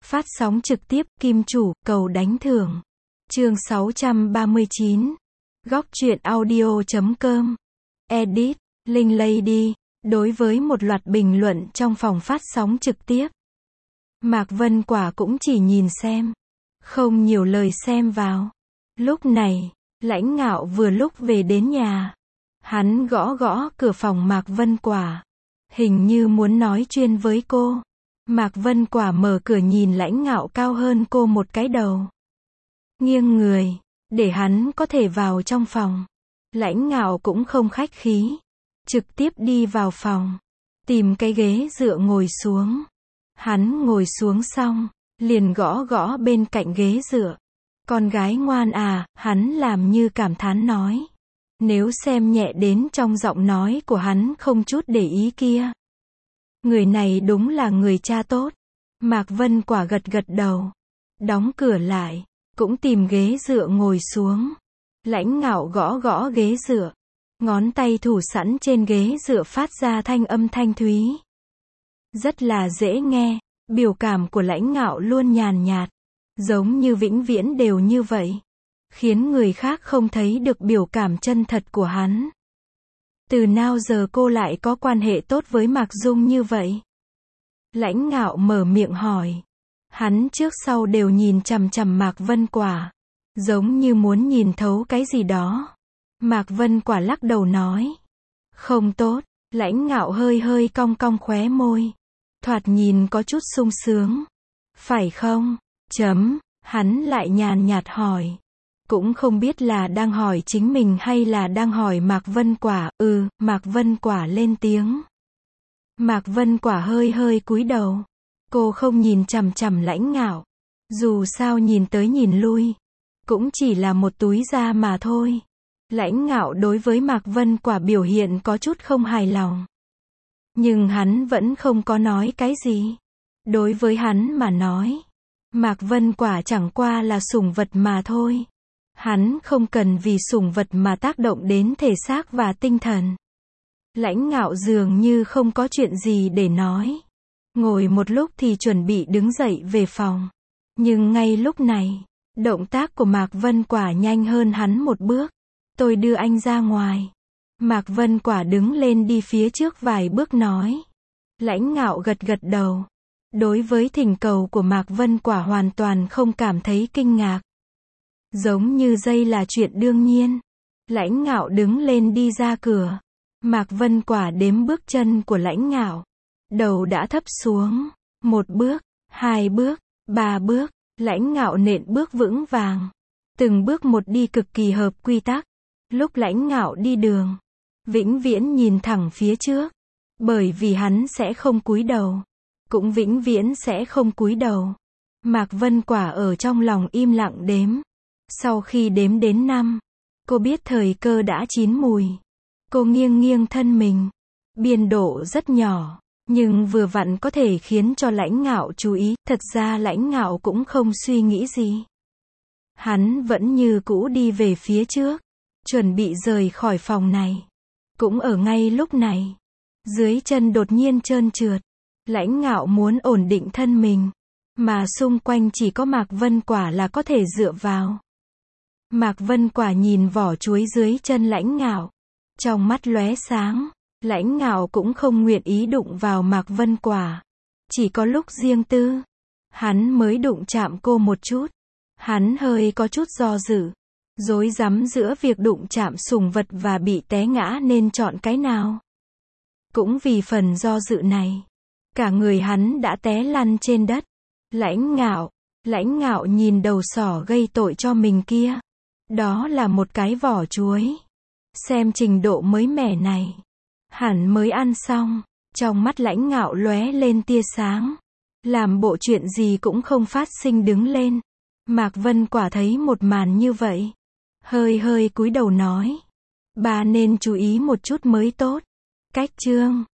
Phát sóng trực tiếp, kim chủ, cầu đánh thưởng. Chương 639. Góc truyện audio.com. Edit, Linh Lady. Đối với một loạt bình luận trong phòng phát sóng trực tiếp, Mạc Vân Quả cũng chỉ nhìn xem, không nhiều lời xem vào. Lúc này, Lãnh Ngạo vừa lúc về đến nhà. Hắn gõ gõ cửa phòng Mạc Vân Quả, hình như muốn nói chuyện với cô. Mạc Vân Quả mở cửa nhìn Lãnh Ngạo cao hơn cô một cái đầu, nghiêng người, để hắn có thể vào trong phòng. Lãnh Ngạo cũng không khách khí, trực tiếp đi vào phòng, tìm cái ghế dựa ngồi xuống. Hắn ngồi xuống xong, liền gõ gõ bên cạnh ghế dựa. Con gái ngoan à, hắn làm như cảm thán nói. Nếu xem nhẹ đến trong giọng nói của hắn không chút để ý kia. Người này đúng là người cha tốt. Mạc Vân Quả gật gật đầu, đóng cửa lại, cũng tìm ghế dựa ngồi xuống. Lãnh Ngạo gõ gõ ghế dựa, ngón tay thủ sẵn trên ghế dựa phát ra thanh âm thanh thúy, rất là dễ nghe. Biểu cảm của Lãnh Ngạo luôn nhàn nhạt, giống như vĩnh viễn đều như vậy, khiến người khác không thấy được biểu cảm chân thật của hắn. Từ nào giờ cô lại có quan hệ tốt với Mạc Dung như vậy? Lãnh Ngạo mở miệng hỏi. Hắn trước sau đều nhìn chằm chằm Mạc Vân Quả, giống như muốn nhìn thấu cái gì đó. Mạc Vân Quả lắc đầu nói, không tốt. Lãnh Ngạo hơi hơi cong cong khóe môi, thoạt nhìn có chút sung sướng. Phải không? Hắn lại nhàn nhạt hỏi. Cũng không biết là đang hỏi chính mình hay là đang hỏi Mạc Vân Quả. Mạc Vân Quả lên tiếng. Mạc Vân Quả hơi hơi cúi đầu. Cô không nhìn chằm chằm Lãnh Ngạo. Dù sao nhìn tới nhìn lui, cũng chỉ là một túi da mà thôi. Lãnh Ngạo đối với Mạc Vân Quả biểu hiện có chút không hài lòng. Nhưng hắn vẫn không có nói cái gì. Đối với hắn mà nói, Mạc Vân Quả chẳng qua là sủng vật mà thôi. Hắn không cần vì sủng vật mà tác động đến thể xác và tinh thần. Lãnh Ngạo dường như không có chuyện gì để nói. Ngồi một lúc thì chuẩn bị đứng dậy về phòng. Nhưng ngay lúc này, động tác của Mạc Vân Quả nhanh hơn hắn một bước. Tôi đưa anh ra ngoài. Mạc Vân Quả đứng lên đi phía trước vài bước nói. Lãnh Ngạo gật gật đầu. Đối với thỉnh cầu của Mạc Vân Quả hoàn toàn không cảm thấy kinh ngạc. Giống như đây là chuyện đương nhiên. Lãnh Ngạo đứng lên đi ra cửa. Mạc Vân Quả đếm bước chân của Lãnh Ngạo. Đầu đã thấp xuống. 1 bước, 2 bước, 3 bước. Lãnh Ngạo nện bước vững vàng. Từng bước một đi cực kỳ hợp quy tắc. Lúc Lãnh Ngạo đi đường, vĩnh viễn nhìn thẳng phía trước. Bởi vì hắn sẽ không cúi đầu, cũng vĩnh viễn sẽ không cúi đầu. Mạc Vân Quả ở trong lòng im lặng đếm. Sau khi đếm đến 5, cô biết thời cơ đã chín mùi. Cô nghiêng nghiêng thân mình. Biên độ rất nhỏ, nhưng vừa vặn có thể khiến cho Lãnh Ngạo chú ý. Thật ra Lãnh Ngạo cũng không suy nghĩ gì. Hắn vẫn như cũ đi về phía trước, chuẩn bị rời khỏi phòng này. Cũng ở ngay lúc này, dưới chân đột nhiên trơn trượt. Lãnh Ngạo muốn ổn định thân mình, mà xung quanh chỉ có Mạc Vân Quả là có thể dựa vào. Mạc Vân Quả nhìn vỏ chuối dưới chân Lãnh Ngạo, trong mắt lóe sáng. Lãnh Ngạo cũng không nguyện ý đụng vào Mạc Vân Quả. Chỉ có lúc riêng tư, hắn mới đụng chạm cô một chút. Hắn hơi có chút do dự, rối rắm giữa việc đụng chạm sủng vật và bị té ngã nên chọn cái nào. Cũng vì phần do dự này, cả người hắn đã té lăn trên đất. Lãnh Ngạo nhìn đầu sỏ gây tội cho mình kia. Đó là một cái vỏ chuối. Xem trình độ mới mẻ này, hẳn mới ăn xong. Trong mắt Lãnh Ngạo lóe lên tia sáng. Làm bộ chuyện gì cũng không phát sinh đứng lên. Mạc Vân Quả thấy một màn như vậy, hơi hơi cúi đầu nói. Bà nên chú ý một chút mới tốt. Cách chương